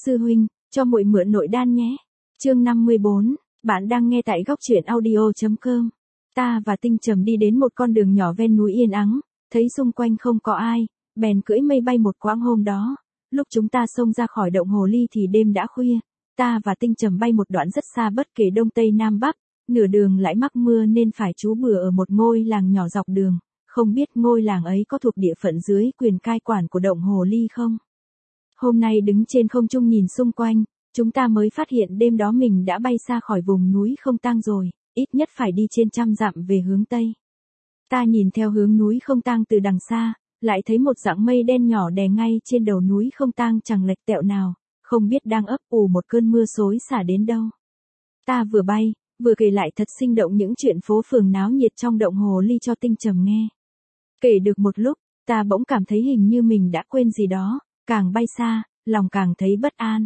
Sư huynh, cho muội mượn nội đan nhé. Chương 54, bạn đang nghe tại góc truyện audio.com. Ta và Tinh Trầm đi đến một con đường nhỏ ven núi yên ắng, thấy xung quanh không có ai, bèn cưỡi mây bay một quãng. Hôm đó, lúc chúng ta xông ra khỏi động hồ ly thì đêm đã khuya, ta và Tinh Trầm bay một đoạn rất xa bất kể đông tây nam bắc, nửa đường lại mắc mưa nên phải trú bừa ở một ngôi làng nhỏ dọc đường, không biết ngôi làng ấy có thuộc địa phận dưới quyền cai quản của động hồ ly không. Hôm nay đứng trên không trung nhìn xung quanh, chúng ta mới phát hiện đêm đó mình đã bay xa khỏi vùng núi Không Tang rồi, ít nhất phải đi trên 100 dặm về hướng Tây. Ta nhìn theo hướng núi Không Tang từ đằng xa, lại thấy một dặng mây đen nhỏ đè ngay trên đầu núi Không Tang chẳng lệch tẹo nào, không biết đang ấp ủ một cơn mưa xối xả đến đâu. Ta vừa bay, vừa kể lại thật sinh động những chuyện phố phường náo nhiệt trong động hồ ly cho Tinh Trầm nghe. Kể được một lúc, ta bỗng cảm thấy hình như mình đã quên gì đó, càng bay xa, lòng càng thấy bất an.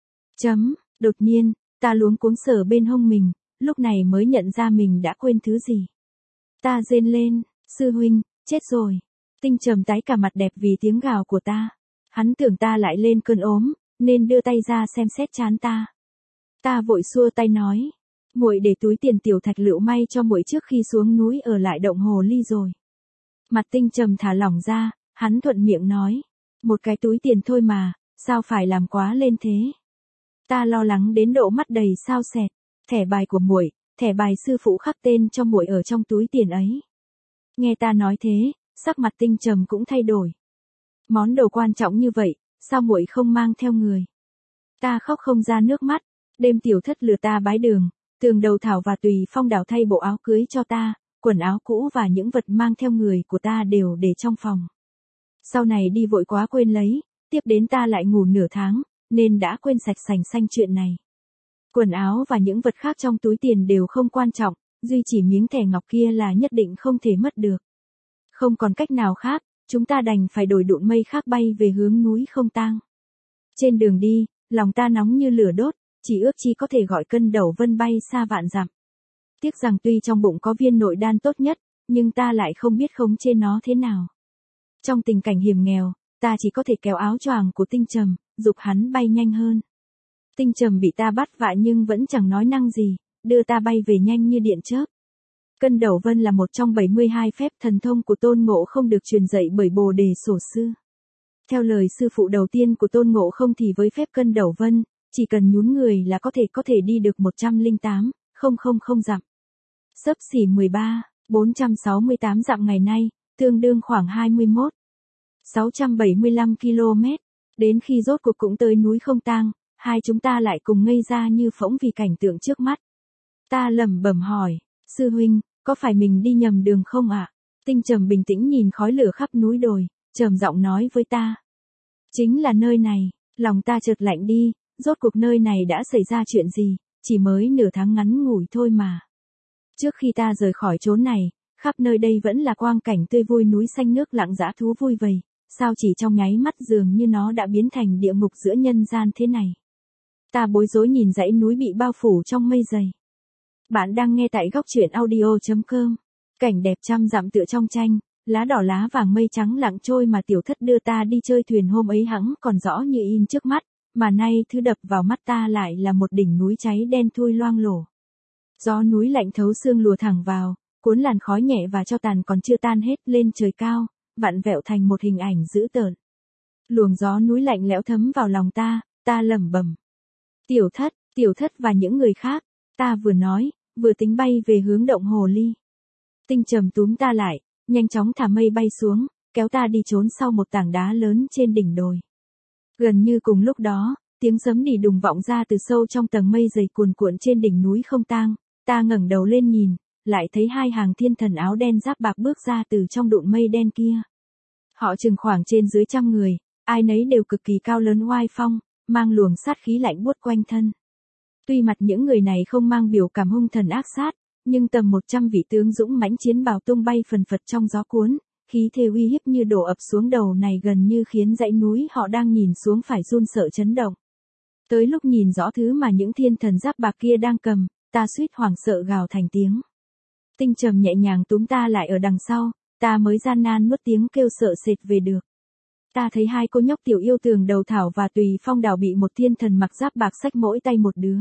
Đột nhiên, ta luống cuống sờ bên hông mình, lúc này mới nhận ra mình đã quên thứ gì. Ta rên lên, sư huynh, chết rồi. Tinh Trầm tái cả mặt đẹp vì tiếng gào của ta. Hắn tưởng ta lại lên cơn ốm, nên đưa tay ra xem xét trán ta. Ta vội xua tay nói, muội để túi tiền tiểu thạch lựu may cho muội trước khi xuống núi ở lại động hồ ly rồi. Mặt Tinh Trầm thả lỏng ra, hắn thuận miệng nói, một cái túi tiền thôi mà, sao phải làm quá lên thế. Ta lo lắng đến độ mắt đầy sao sẹt, thẻ bài của muội, thẻ bài sư phụ khắc tên cho muội ở trong túi tiền ấy. Nghe ta nói thế, sắc mặt Tinh Trầm cũng thay đổi. Món đồ quan trọng như vậy, sao muội không mang theo người? Ta khóc không ra nước mắt, đêm tiểu thất lừa ta bái đường, Tường Đầu Thảo và Tùy Phong đảo thay bộ áo cưới cho ta, quần áo cũ và những vật mang theo người của ta đều để trong phòng. Sau này đi vội quá quên lấy, tiếp đến ta lại ngủ nửa tháng, nên đã quên sạch sành xanh chuyện này. Quần áo và những vật khác trong túi tiền đều không quan trọng, duy chỉ miếng thẻ ngọc kia là nhất định không thể mất được. Không còn cách nào khác, chúng ta đành phải đổi đụn mây khác bay về hướng núi Không Tang. Trên đường đi, lòng ta nóng như lửa đốt, chỉ ước chi có thể gọi cân Đẩu Vân bay xa vạn dặm. Tiếc rằng tuy trong bụng có viên nội đan tốt nhất, nhưng ta lại không biết khống chế nó thế nào. Trong tình cảnh hiểm nghèo, ta chỉ có thể kéo áo choàng của Tinh Trầm, giục hắn bay nhanh hơn. Tinh Trầm bị ta bắt vạ nhưng vẫn chẳng nói năng gì, đưa ta bay về nhanh như điện chớp. Cân Đẩu Vân là một trong 72 phép thần thông của Tôn Ngộ Không được truyền dạy bởi Bồ Đề Tổ Sư. Theo lời sư phụ đầu tiên của Tôn Ngộ Không thì với phép Cân Đẩu Vân, chỉ cần nhún người là có thể đi được 108,000 dặm. Xấp xỉ 13,468 dặm ngày nay, tương đương khoảng 21,675 km. Đến khi rốt cuộc cũng tới núi Không Tang, hai chúng ta lại cùng ngây ra như phỗng vì cảnh tượng trước mắt. Ta lẩm bẩm hỏi, sư huynh, có phải mình đi nhầm đường không ạ? Tinh Trầm bình tĩnh nhìn khói lửa khắp núi đồi, trầm giọng nói với ta. Chính là nơi này, lòng ta chợt lạnh đi, rốt cuộc nơi này đã xảy ra chuyện gì, chỉ mới nửa tháng ngắn ngủi thôi mà. Trước khi ta rời khỏi chốn này, khắp nơi đây vẫn là quang cảnh tươi vui núi xanh nước lặng dã thú vui vầy, sao chỉ trong nháy mắt dường như nó đã biến thành địa ngục giữa nhân gian thế này. Ta bối rối nhìn dãy núi bị bao phủ trong mây dày. Bạn đang nghe tại góc truyện audio.com. Cảnh đẹp trăm dặm tựa trong tranh, lá đỏ lá vàng mây trắng lặng trôi mà tiểu thất đưa ta đi chơi thuyền hôm ấy hẵng còn rõ như in trước mắt, mà nay thứ đập vào mắt ta lại là một đỉnh núi cháy đen thui loang lổ. Gió núi lạnh thấu xương lùa thẳng vào, cuốn làn khói nhẹ và tro tàn còn chưa tan hết lên trời cao, vặn vẹo thành một hình ảnh dữ tợn. Luồng gió núi lạnh lẽo thấm vào lòng ta lẩm bẩm. Tiểu thất và những người khác, ta vừa nói, vừa tính bay về hướng động hồ ly. Tinh Trầm túm ta lại, nhanh chóng thả mây bay xuống, kéo ta đi trốn sau một tảng đá lớn trên đỉnh đồi. Gần như cùng lúc đó, tiếng sấm nỉ đùng vọng ra từ sâu trong tầng mây dày cuồn cuộn trên đỉnh núi Không Tang. Ta ngẩng đầu lên nhìn, lại thấy hai hàng thiên thần áo đen giáp bạc bước ra từ trong đụn mây đen kia. Họ chừng khoảng trên dưới 100 người, ai nấy đều cực kỳ cao lớn oai phong, mang luồng sát khí lạnh buốt quanh thân. Tuy mặt những người này không mang biểu cảm hung thần ác sát, nhưng tầm 100 vị tướng dũng mãnh chiến bào tung bay phần phật trong gió cuốn, khí thế uy hiếp như đổ ập xuống đầu này gần như khiến dãy núi họ đang nhìn xuống phải run sợ chấn động. Tới lúc nhìn rõ thứ mà những thiên thần giáp bạc kia đang cầm, ta suýt hoảng sợ gào thành tiếng. Tinh Trầm nhẹ nhàng túm ta lại ở đằng sau, ta mới gian nan nuốt tiếng kêu sợ sệt về được. Ta thấy hai cô nhóc tiểu yêu Tường Đầu Thảo và Tùy Phong Đào bị một thiên thần mặc giáp bạc xách mỗi tay một đứa.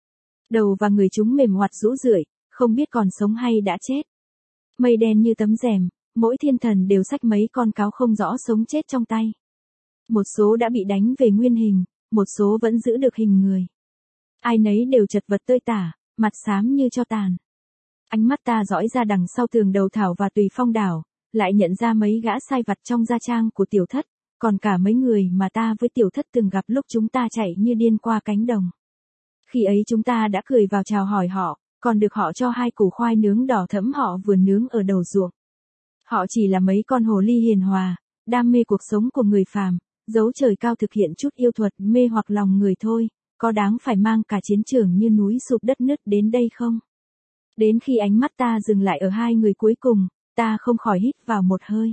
Đầu và người chúng mềm oặt rũ rượi, không biết còn sống hay đã chết. Mây đen như tấm rèm, mỗi thiên thần đều xách mấy con cáo không rõ sống chết trong tay. Một số đã bị đánh về nguyên hình, một số vẫn giữ được hình người. Ai nấy đều chật vật tơi tả, mặt xám như tro tàn. Ánh mắt ta dõi ra đằng sau Tường Đầu Thảo và Tùy Phong Đảo, lại nhận ra mấy gã sai vặt trong gia trang của Tiểu Thất, còn cả mấy người mà ta với Tiểu Thất từng gặp lúc chúng ta chạy như điên qua cánh đồng. Khi ấy chúng ta đã cười vào chào hỏi họ, còn được họ cho 2 củ khoai nướng đỏ thẫm họ vừa nướng ở đầu ruộng. Họ chỉ là mấy con hồ ly hiền hòa, đam mê cuộc sống của người phàm, dấu trời cao thực hiện chút yêu thuật mê hoặc lòng người thôi, có đáng phải mang cả chiến trường như núi sụp đất nứt đến đây không? Đến khi ánh mắt ta dừng lại ở 2 người cuối cùng, ta không khỏi hít vào một hơi.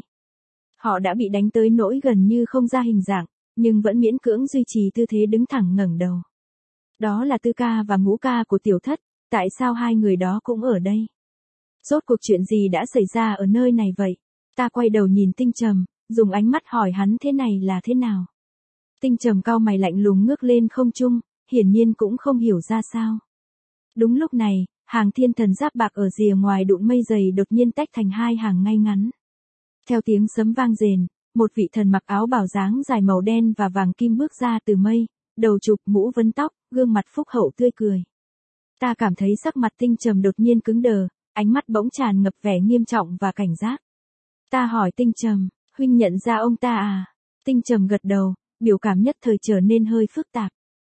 Họ đã bị đánh tới nỗi gần như không ra hình dạng, nhưng vẫn miễn cưỡng duy trì tư thế đứng thẳng ngẩng đầu. Đó là Tư Ca và Ngũ Ca của Tiểu Thất, tại sao 2 người đó cũng ở đây? Rốt cuộc chuyện gì đã xảy ra ở nơi này vậy? Ta quay đầu nhìn Tinh Trầm, dùng ánh mắt hỏi hắn thế này là thế nào? Tinh Trầm cau mày lạnh lùng ngước lên không trung, hiển nhiên cũng không hiểu ra sao. Đúng lúc này, hàng thiên thần giáp bạc ở rìa ngoài đụng mây dày đột nhiên tách thành 2 hàng ngay ngắn. Theo tiếng sấm vang rền, một vị thần mặc áo bào dáng dài màu đen và vàng kim bước ra từ mây, đầu chụp mũ vấn tóc, gương mặt phúc hậu tươi cười. Ta cảm thấy sắc mặt Tinh Trầm đột nhiên cứng đờ, ánh mắt bỗng tràn ngập vẻ nghiêm trọng và cảnh giác. Ta hỏi Tinh Trầm, huynh nhận ra ông ta à? Tinh Trầm gật đầu, biểu cảm nhất thời trở nên hơi phức tạp.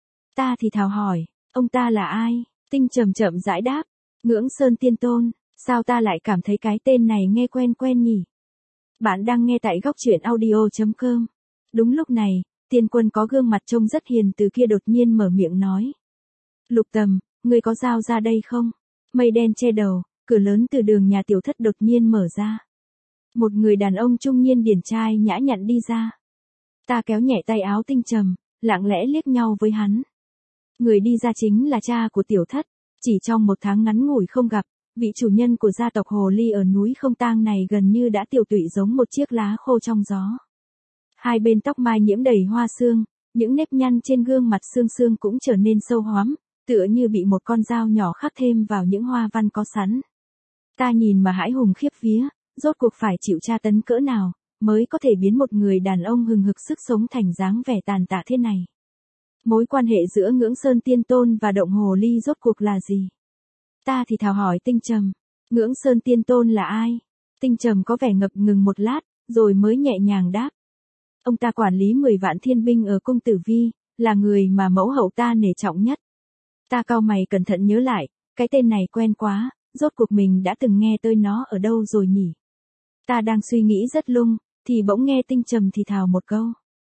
Ta thì thào hỏi, ông ta là ai? Tinh Trầm chậm rãi đáp, Ngưỡng Sơn Tiên Tôn. Sao ta lại cảm thấy cái tên này nghe quen quen nhỉ? Bạn đang nghe tại góc truyện audio.com. Đúng lúc này, Tiên Quân có gương mặt trông rất hiền từ kia đột nhiên mở miệng nói. Lục Tầm, ngươi có dao ra đây không? Mây đen che đầu, cửa lớn từ đường nhà Tiểu Thất đột nhiên mở ra. Một người đàn ông trung niên điển trai nhã nhặn đi ra. Ta kéo nhẹ tay áo Tinh Trầm, lặng lẽ liếc nhau với hắn. Người đi ra chính là cha của Tiểu Thất, chỉ trong 1 tháng ngắn ngủi không gặp, vị chủ nhân của gia tộc Hồ Ly ở núi Không Tang này gần như đã tiểu tụy giống một chiếc lá khô trong gió. 2 bên tóc mai nhiễm đầy hoa sương, những nếp nhăn trên gương mặt xương xương cũng trở nên sâu hoắm, tựa như bị một con dao nhỏ khắc thêm vào những hoa văn có sẵn. Ta nhìn mà hãi hùng khiếp vía, rốt cuộc phải chịu tra tấn cỡ nào, mới có thể biến một người đàn ông hừng hực sức sống thành dáng vẻ tàn tạ thế này. Mối quan hệ giữa Ngưỡng Sơn Tiên Tôn và Động Hồ Ly rốt cuộc là gì? Ta thì thào hỏi Tinh Trầm, Ngưỡng Sơn Tiên Tôn là ai? Tinh Trầm có vẻ ngập ngừng một lát, rồi mới nhẹ nhàng đáp. Ông ta quản lý 10 vạn thiên binh ở cung Tử Vi, là người mà mẫu hậu ta nể trọng nhất. Ta cau mày cẩn thận nhớ lại, cái tên này quen quá, rốt cuộc mình đã từng nghe tới nó ở đâu rồi nhỉ? Ta đang suy nghĩ rất lung, thì bỗng nghe Tinh Trầm thì thào một câu.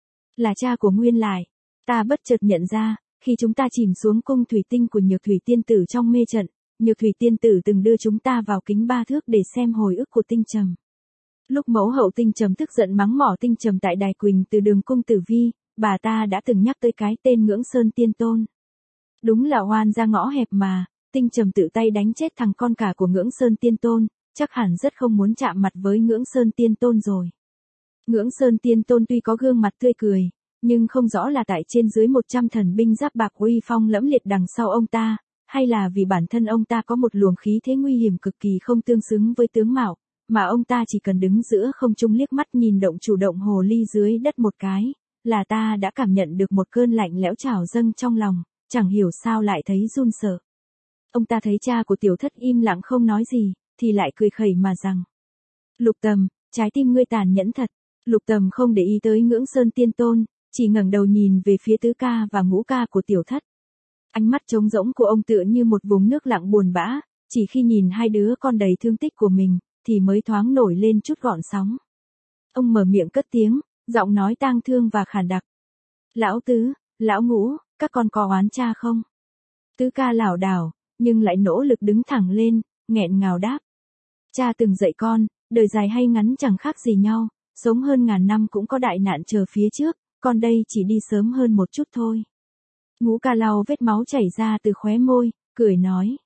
Là cha của Nguyên Lại. Ta bất chợt nhận ra, khi chúng ta chìm xuống cung thủy tinh của Nhược Thủy Tiên Tử trong mê trận, Nhược Thủy Tiên Tử từng đưa chúng ta vào kính 3 thước để xem hồi ức của Tinh Trầm. Lúc mẫu hậu Tinh Trầm tức giận mắng mỏ Tinh Trầm tại Đài Quỳnh từ đường cung Tử Vi, bà ta đã từng nhắc tới cái tên Ngưỡng Sơn Tiên Tôn. Đúng là oan ra ngõ hẹp mà, Tinh Trầm tự tay đánh chết thằng con cả của Ngưỡng Sơn Tiên Tôn, chắc hẳn rất không muốn chạm mặt với Ngưỡng Sơn Tiên Tôn rồi. Ngưỡng Sơn Tiên Tôn tuy có gương mặt tươi cười, nhưng không rõ là tại trên dưới 100 thần binh giáp bạc uy phong lẫm liệt đằng sau ông ta, hay là vì bản thân ông ta có một luồng khí thế nguy hiểm cực kỳ không tương xứng với tướng mạo, mà ông ta chỉ cần đứng giữa không trung liếc mắt nhìn Động Chủ Động Hồ Ly dưới đất một cái, là ta đã cảm nhận được một cơn lạnh lẽo trào dâng trong lòng, chẳng hiểu sao lại thấy run sợ. Ông ta thấy cha của Tiểu Thất im lặng không nói gì, thì lại cười khẩy mà rằng. Lục Tầm, trái tim ngươi tàn nhẫn thật. Lục Tầm không để ý tới Ngưỡng Sơn Tiên Tôn, chỉ ngẩng đầu nhìn về phía Tứ Ca và Ngũ Ca của Tiểu Thất. Ánh mắt trống rỗng của ông tựa như một vùng nước lặng buồn bã, chỉ khi nhìn 2 đứa con đầy thương tích của mình, thì mới thoáng nổi lên chút gợn sóng. Ông mở miệng cất tiếng, giọng nói tang thương và khàn đặc. Lão Tứ, Lão Ngũ, các con có oán cha không? Tứ Ca lảo đảo, nhưng lại nỗ lực đứng thẳng lên, nghẹn ngào đáp. Cha từng dạy con, đời dài hay ngắn chẳng khác gì nhau, sống hơn ngàn năm cũng có đại nạn chờ phía trước, con đây chỉ đi sớm hơn một chút thôi. Ngũ Ca lau vết máu chảy ra từ khóe môi, cười nói.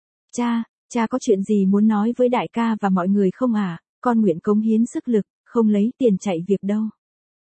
Cha có chuyện gì muốn nói với đại ca và mọi người không à? Con nguyện cống hiến sức lực, không lấy tiền chạy việc đâu.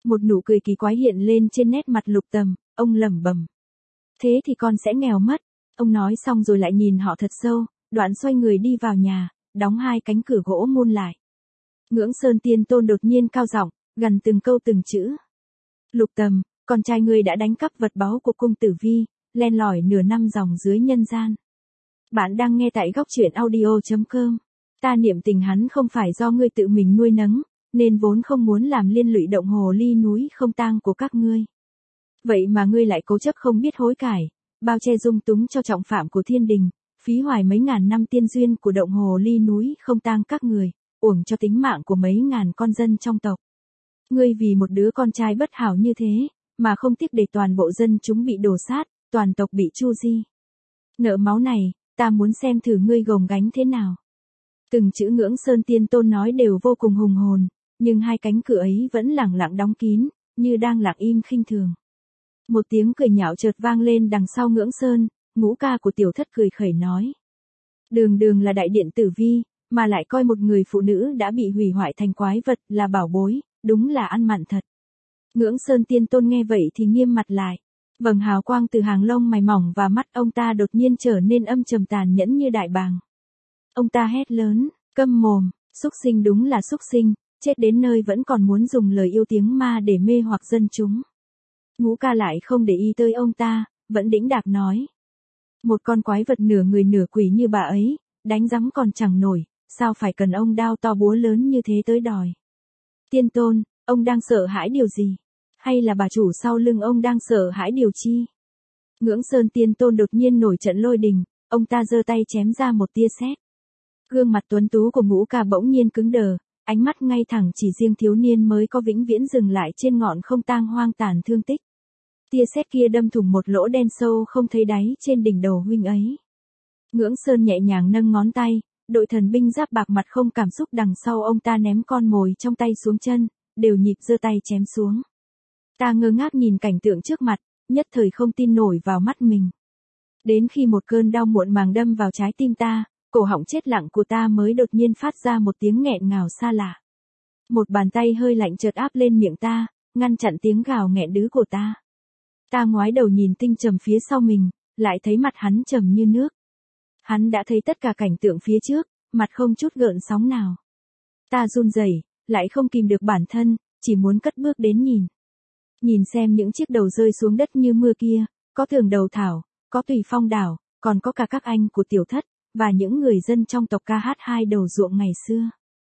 Một nụ cười kỳ quái hiện lên trên nét mặt Lục Tầm, ông lẩm bẩm. Thế thì con sẽ nghèo mất. Ông nói xong rồi lại nhìn họ thật sâu, đoạn xoay người đi vào nhà, đóng hai cánh cửa gỗ môn lại. Ngưỡng Sơn Tiên Tôn đột nhiên cao giọng, gần từng câu từng chữ. Lục Tầm, con trai ngươi đã đánh cắp vật báu của cung Tử Vi, len lỏi nửa năm dòng dưới nhân gian. Bạn đang nghe tại góc truyện audio.com. Ta niệm tình hắn không phải do ngươi tự mình nuôi nấng, nên vốn không muốn làm liên lụy động hồ ly núi không tang của các ngươi. Vậy mà ngươi lại cố chấp không biết hối cải, bao che dung túng cho trọng phạm của thiên đình, phí hoài mấy ngàn năm tiên duyên của động hồ ly núi không tang các người, uổng cho tính mạng của mấy ngàn con dân trong tộc. Ngươi vì một đứa con trai bất hảo như thế, mà không tiếc để toàn bộ dân chúng bị đổ sát, toàn tộc bị chu di. Nợ máu này, ta muốn xem thử ngươi gồng gánh thế nào. Từng chữ Ngưỡng Sơn Tiên Tôn nói đều vô cùng hùng hồn, nhưng hai cánh cửa ấy vẫn lẳng lặng đóng kín, như đang lặng im khinh thường. Một tiếng cười nhạo chợt vang lên đằng sau Ngưỡng Sơn, ngũ ca của Tiểu Thất cười khẩy nói. Đường đường là đại điện Tử Vi, mà lại coi một người phụ nữ đã bị hủy hoại thành quái vật là bảo bối, đúng là ăn mặn thật. Ngưỡng Sơn Tiên Tôn nghe vậy thì nghiêm mặt lại. Vầng hào quang từ hàng lông mày mỏng và mắt ông ta đột nhiên trở nên âm trầm tàn nhẫn như đại bàng. Ông ta hét lớn, câm mồm, xúc sinh đúng là xúc sinh, chết đến nơi vẫn còn muốn dùng lời yêu tiếng ma để mê hoặc dân chúng. Ngũ ca lại không để ý tới ông ta, vẫn đĩnh đạc nói. Một con quái vật nửa người nửa quỷ như bà ấy, đánh rắm còn chẳng nổi, sao phải cần ông đao to búa lớn như thế tới đòi. Tiên Tôn, ông đang sợ hãi điều gì? Hay là bà chủ sau lưng ông đang sợ hãi điều chi? Ngưỡng Sơn Tiên Tôn đột nhiên nổi trận lôi đình, ông ta giơ tay chém ra một tia sét. Gương mặt tuấn tú của ngũ ca bỗng nhiên cứng đờ, ánh mắt ngay thẳng chỉ riêng thiếu niên mới có vĩnh viễn dừng lại trên ngọn không tang hoang tàn thương tích. Tia sét kia đâm thủng một lỗ đen sâu không thấy đáy trên đỉnh đầu huynh ấy. Ngưỡng Sơn nhẹ nhàng nâng ngón tay, đội thần binh giáp bạc mặt không cảm xúc đằng sau ông ta ném con mồi trong tay xuống chân, đều nhịp giơ tay chém xuống. Ta ngơ ngác nhìn cảnh tượng trước mặt, nhất thời không tin nổi vào mắt mình. Đến khi một cơn đau muộn màng đâm vào trái tim ta, cổ họng chết lặng của ta mới đột nhiên phát ra một tiếng nghẹn ngào xa lạ. Một bàn tay hơi lạnh chợt áp lên miệng ta, ngăn chặn tiếng gào nghẹn đứ của ta. Ta ngoái đầu nhìn Tinh Trầm phía sau mình, lại thấy mặt hắn trầm như nước. Hắn đã thấy tất cả cảnh tượng phía trước, mặt không chút gợn sóng nào. Ta run rẩy, lại không kìm được bản thân, chỉ muốn cất bước đến nhìn. Nhìn xem những chiếc đầu rơi xuống đất như mưa kia, có Tường Đầu Thảo, có Tùy Phong Đảo, còn có cả các anh của Tiểu Thất, và những người dân trong tộc ca hát hai đầu ruộng ngày xưa.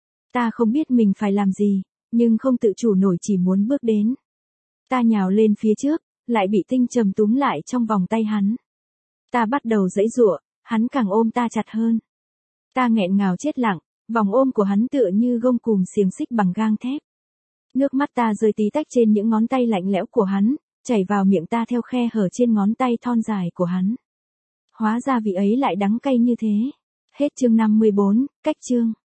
Ta không biết mình phải làm gì, nhưng không tự chủ nổi chỉ muốn bước đến. Ta nhào lên phía trước, lại bị Tinh Trầm túm lại trong vòng tay hắn. Ta bắt đầu giãy giụa, hắn càng ôm ta chặt hơn. Ta nghẹn ngào chết lặng, vòng ôm của hắn tựa như gông cùm xiềng xích bằng gang thép. Nước mắt ta rơi tí tách trên những ngón tay lạnh lẽo của hắn, chảy vào miệng ta theo khe hở trên ngón tay thon dài của hắn. Hóa ra vị ấy lại đắng cay như thế. Hết chương 54, cách chương.